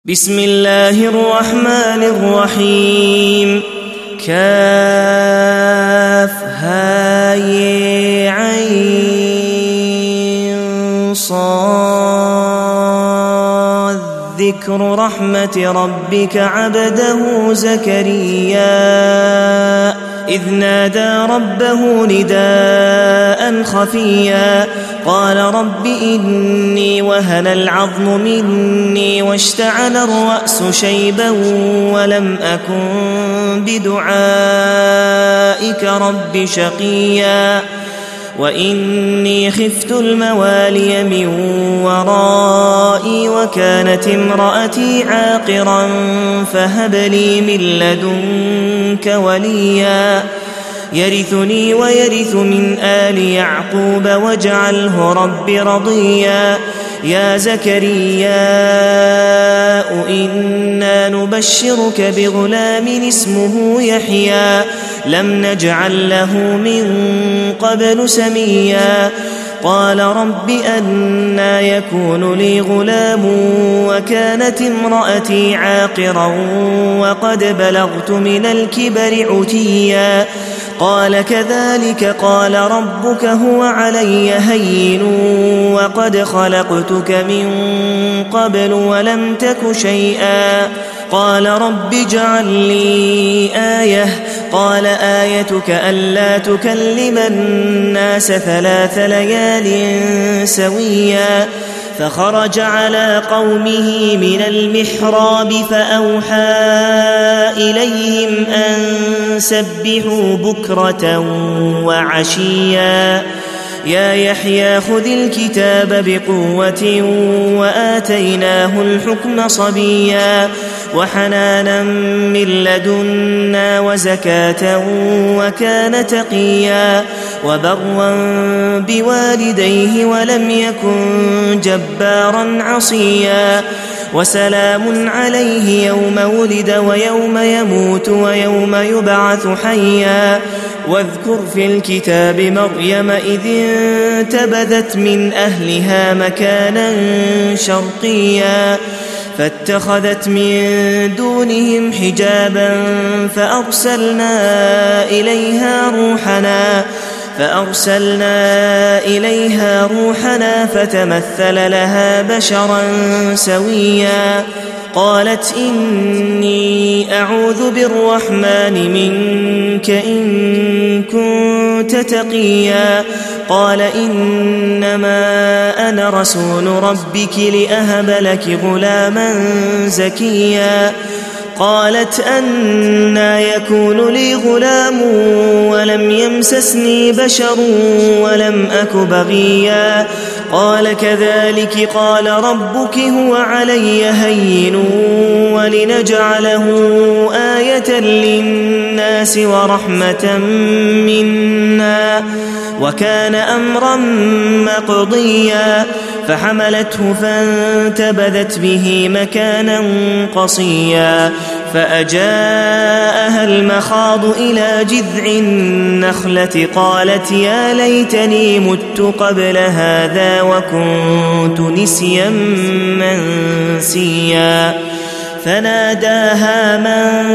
بسم الله الرحمن الرحيم. كافها صاد ذكر رحمة ربك عبده زكريا إذ نادى ربه نداء خفيا قال رب إني وهن العظم مني واشتعل الرأس شيبا ولم أكن بدعائك رب شقيا وإني خفت الموالي من ورائي وكانت امرأتي عاقرا فهب لي من لدنك وليا يرثني ويرث من آل يعقوب واجعله رب رضيا يا زكريا إنا نبشرك بغلام اسمه يحيى لم نجعل له من قبل سميا قال رب أنى يكون لي غلام وكانت امرأتي عاقرا وقد بلغت من الكبر عتيا قال كذلك قال ربك هو علي هين وقد خلقتك من قبل ولم تك شيئا قال رب اجعل لي آية قال آيتك ألا تكلم الناس 3 ليال سويا فخرج على قومه من المحراب فأوحى إليهم أن سبحوا بكرة وعشيا يا يحيى خذ الكتاب بقوة وآتيناه الحكم صبيا وحنانا من لدنا وزكاة وكان تقيا وبرا بوالديه ولم يكن جبارا عصيا وسلام عليه يوم ولد ويوم يموت ويوم يبعث حيا واذكر في الكتاب مريم إذ انتبذت من أهلها مكانا شرقيا فاتخذت من دونهم حجابا فأرسلنا إليها روحنا فتمثل لها بشرا سويا قالت إني أعوذ بالرحمن منك إن كنت تقيا قال إنما أنا رسول ربك لأهب لك غلاما زكيا قالت أنى يكون لي غلام ولم يمسسني بشر ولم أك بغيا قال كذلك قال ربك هو علي هين ولنجعله آية للناس ورحمة منا وكان أمرا مقضيا فحملته فانتبذت به مكانا قصيا فأجاءها المخاض إلى جذع النخلة قالت يا ليتني مت قبل هذا وكنت نسيا منسيا فناداها من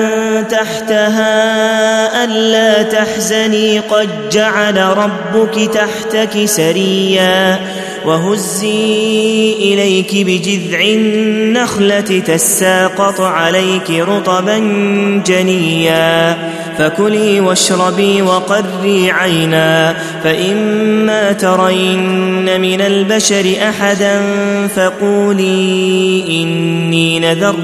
تحتها ألا تحزني قد جعل ربك تحتك سريا وهزي إليك بجذع النخلة تساقط عليك رطبا جنيا فكلي واشربي وقري عينا فإما ترين من البشر أحدا فقولي إني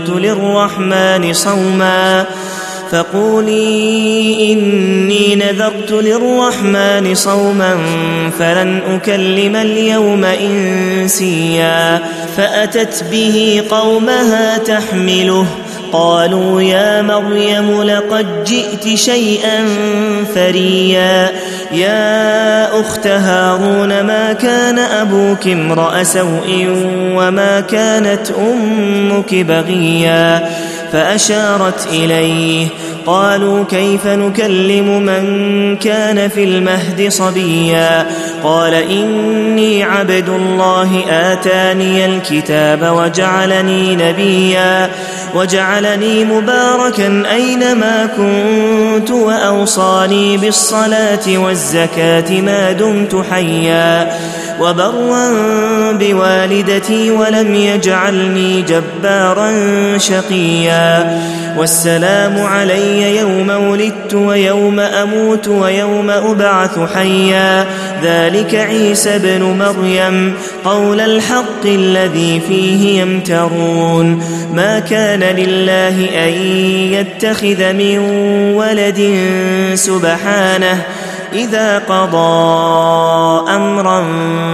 نذرت للرحمن صوما فلن أكلم اليوم إنسيا فأتت به قومها تحمله قالوا يا مريم لقد جئت شيئا فريا يا أخت هارون ما كان أبوك امرأ سوء وما كانت أمك بغيا فأشارت إليه. قالوا كيف نكلم من كان في المهد صبيا قال إني عبد الله آتاني الكتاب وجعلني نبيا وجعلني مباركا أينما كنت وأوصاني بالصلاة والزكاة ما دمت حيا وبرا بوالدتي ولم يجعلني جبارا شقيا والسلام علي يوم ولدت ويوم أموت ويوم أبعث حيا ذلك عيسى بن مريم قول الحق الذي فيه يمترون ما كان لله أن يتخذ من ولد سبحانه إذا قضى أمرا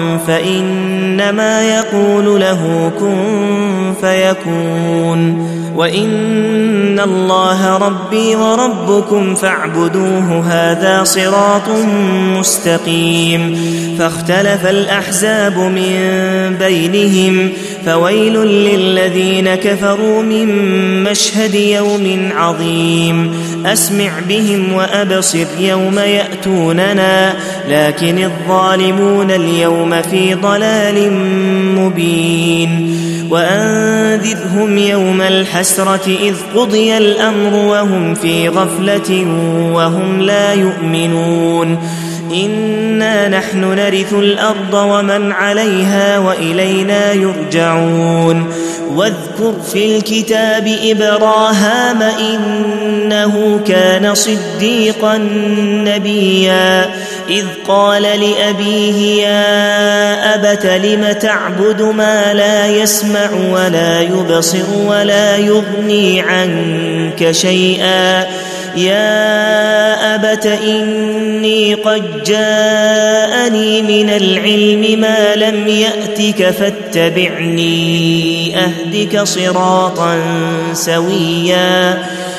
فإنما يقول له كن فيكون وإن الله ربي وربكم فاعبدوه هذا صراط مستقيم فاختلف الأحزاب من بينهم فويل للذين كفروا من مشهد يوم عظيم أسمع بهم وأبصر يوم يأتوننا لكن الظالمون اليوم في ضلال مبين وأنذرهم يوم الحسرة إذ قضي الأمر وهم في غفلة وهم لا يؤمنون إنا نحن نرث الأرض ومن عليها وإلينا يرجعون واذكر في الكتاب إبراهام إنه كان صديقا نبيا إذ قال لأبيه يا أبت لم تعبد ما لا يسمع ولا يبصر ولا يغني عنك شيئا يا أبت إني قد جاءني من العلم ما لم يأتك فاتبعني أهدك صراطا سويا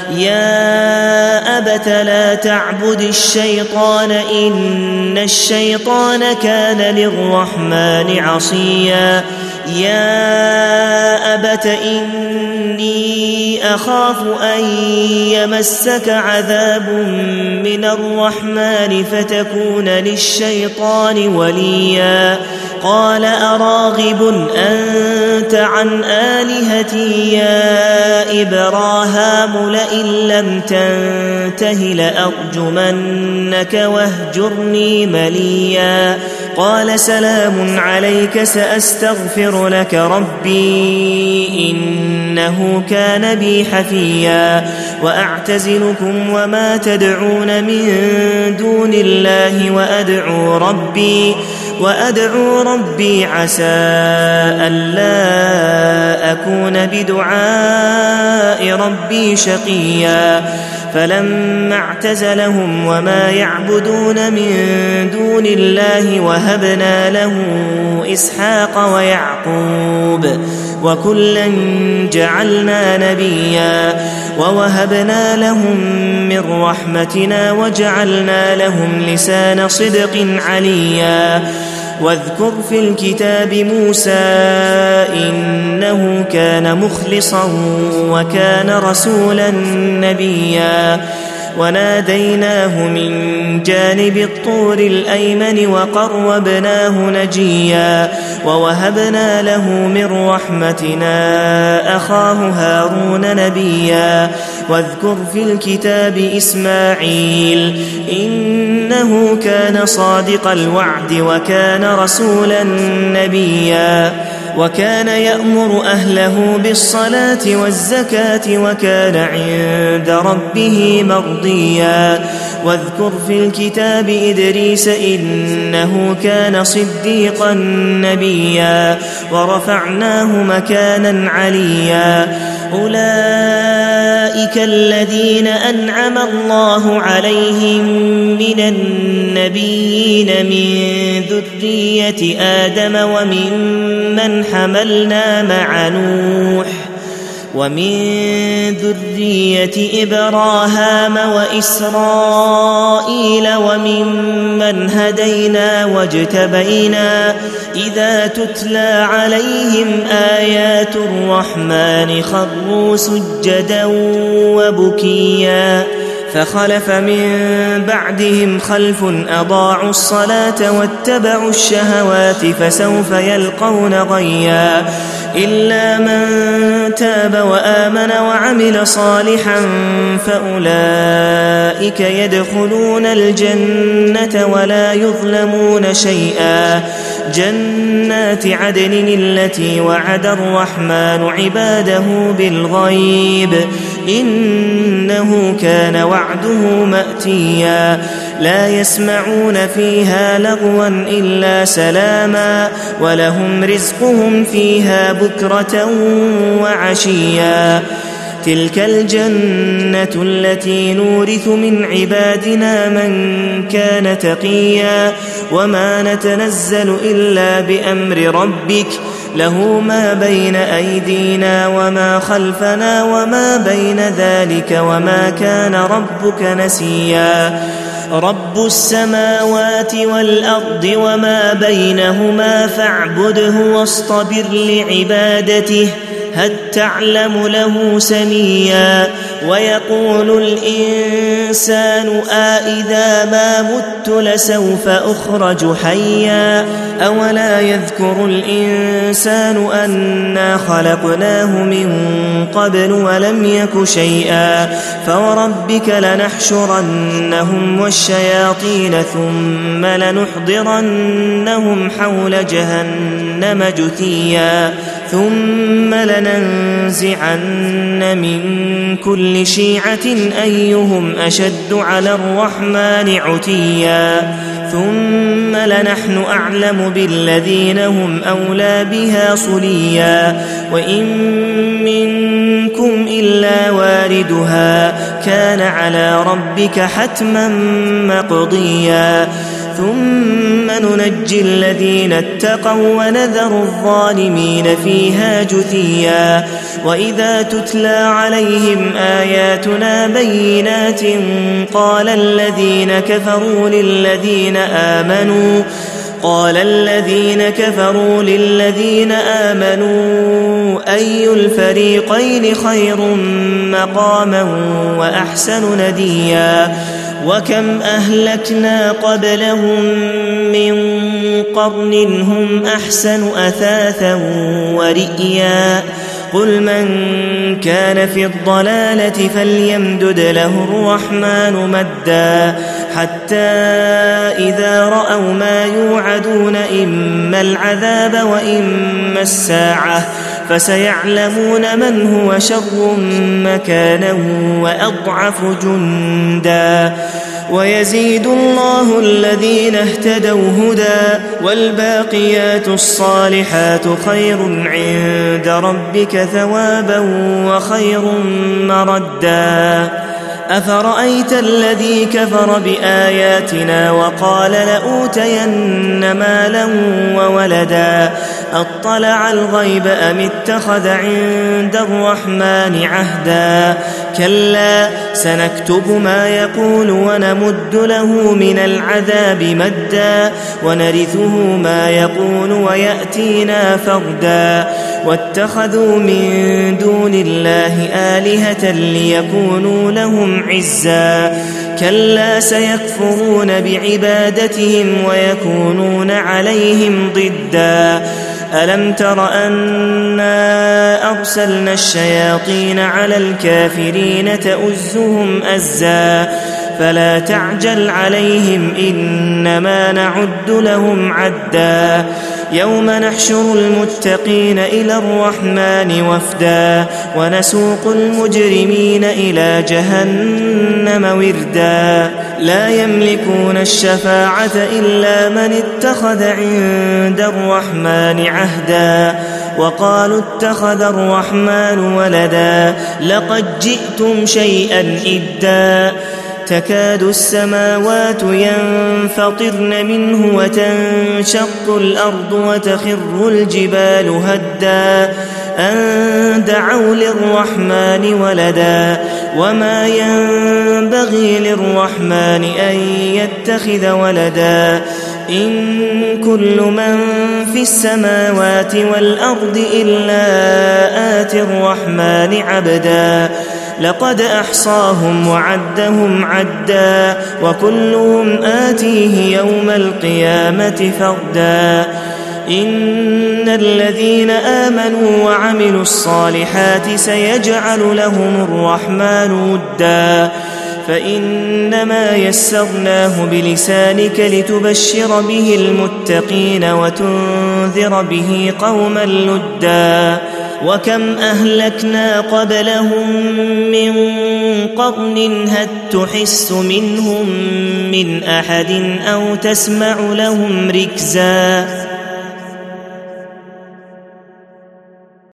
يا أبت لا تعبد الشيطان إن الشيطان كان للرحمن عصيا يا أبت إني أخاف أن يمسك عذاب من الرحمن فتكون للشيطان وليا قال أراغب أنت عن آلهتي يا إبراهام لئن لم تنته لأرجمنك واهجرني مليا قال سلام عليك سأستغفر لك ربي إنه كان بي حفيا وأعتزلكم وما تدعون من دون الله وأدعو ربي عسى ألا أكون بدعاء ربي شقيا فلما اعتزلهم وما يعبدون من دون الله وهبنا له إسحاق ويعقوب وكلا جعلنا نبيا ووهبنا لهم من رحمتنا وجعلنا لهم لسان صدق عليا واذكر في الكتاب موسى إنه كان مخلصا وكان رسولا نبيا وناديناه من جانب الطور الأيمن وقربناه نجيا ووهبنا له من رحمتنا أخاه هارون نبيا واذكر في الكتاب إسماعيل إنه كان صادق الوعد وكان رسولا نبيا وكان يأمر أهله بالصلاة والزكاة وكان عند ربه مرضيا واذكر في الكتاب إدريس إنه كان صديقا نبيا ورفعناه مكانا عليا أولئك الذين أنعم الله عليهم من النبيين من ذرية آدم وممن حملنا مع نوح ومن ذرية إبراهام وإسرائيل وممن هدينا واجتبينا إذا تتلى عليهم آيات الرحمن خروا سجدا وبكيا فخلف من بعدهم خلف أضاعوا الصلاة واتبعوا الشهوات فسوف يلقون غيا إلا من تاب وآمن وعمل صالحا فأولئك يدخلون الجنة ولا يظلمون شيئا جنات عدن التي وعد الرحمن عباده بالغيب إنه كان وعده مأتيا لا يسمعون فيها لغوا إلا سلاما ولهم رزقهم فيها بكرة وعشيا تلك الجنة التي نورث من عبادنا من كان تقيا وما نتنزل إلا بأمر ربك له ما بين أيدينا وما خلفنا وما بين ذلك وما كان ربك نسيا رب السماوات والأرض وما بينهما فاعبده واصطبر لعبادته هل تعلم له سميا ويقول الإنسان أإذا ما مت لسوف أخرج حيا أولا يذكر الإنسان أنا خلقناه من قبل ولم يك شيئا فوربك لنحشرنهم والشياطين ثم لنحضرنهم حول جهنم جثيا ثم لننزعن من كل شيعة أيهم أشد على الرحمن عتيا ثم لنحن أعلم بالذين هم أولى بها صليا وإن منكم إلا واردها كان على ربك حتما مقضيا ثم ننجي الذين اتقوا ونذر الظالمين فيها جثيا وإذا تتلى عليهم آياتنا بينات قال الذين كفروا للذين آمنوا أي الفريقين خير مقاما وأحسن نديا وكم أهلكنا قبلهم من قرن هم أحسن أثاثا ورئيا قل من كان في الضلالة فليمدد له الرحمن مدا حتى إذا رأوا ما يوعدون إما العذاب وإما الساعة فسيعلمون من هو شر مكانا وأضعف جندا ويزيد الله الذين اهتدوا هدى والباقيات الصالحات خير عند ربك ثوابا وخير مردا أفرأيت الذي كفر بآياتنا وقال لأوتين مالا وولدا أطلع الغيب أم اتخذ عند الرحمن عهدا كلا سنكتب ما يقول ونمد له من العذاب مدا ونرثه ما يقول ويأتينا فردا واتخذوا من دون الله آلهة ليكونوا لهم عزا كلا سيكفرون بعبادتهم ويكونون عليهم ضدا ألم تر أنا أرسلنا الشياطين على الكافرين تؤزهم أزا فلا تعجل عليهم إنما نعد لهم عدا يوم نحشر المتقين إلى الرحمن وفدا ونسوق المجرمين إلى جهنم وردا لا يملكون الشفاعة إلا من اتخذ عند الرحمن عهدا وقالوا اتخذ الرحمن ولدا لقد جئتم شيئا إدا تكاد السماوات ينفطرن منه وتنشق الأرض وتخر الجبال هدا أن دعوا للرحمن ولدا وما ينبغي للرحمن أن يتخذ ولدا إن كل من في السماوات والأرض إلا آتي الرحمن عبدا لقد أحصاهم وعدهم عدا وكلهم آتيه يوم القيامة فردا إن الذين آمنوا وعملوا الصالحات سيجعل لهم الرحمن ودا فإنما يسرناه بلسانك لتبشر به المتقين وتنذر به قوما لدا وكم أهلكنا قبلهم من قرن هل تحس منهم من أحد أو تسمع لهم ركزا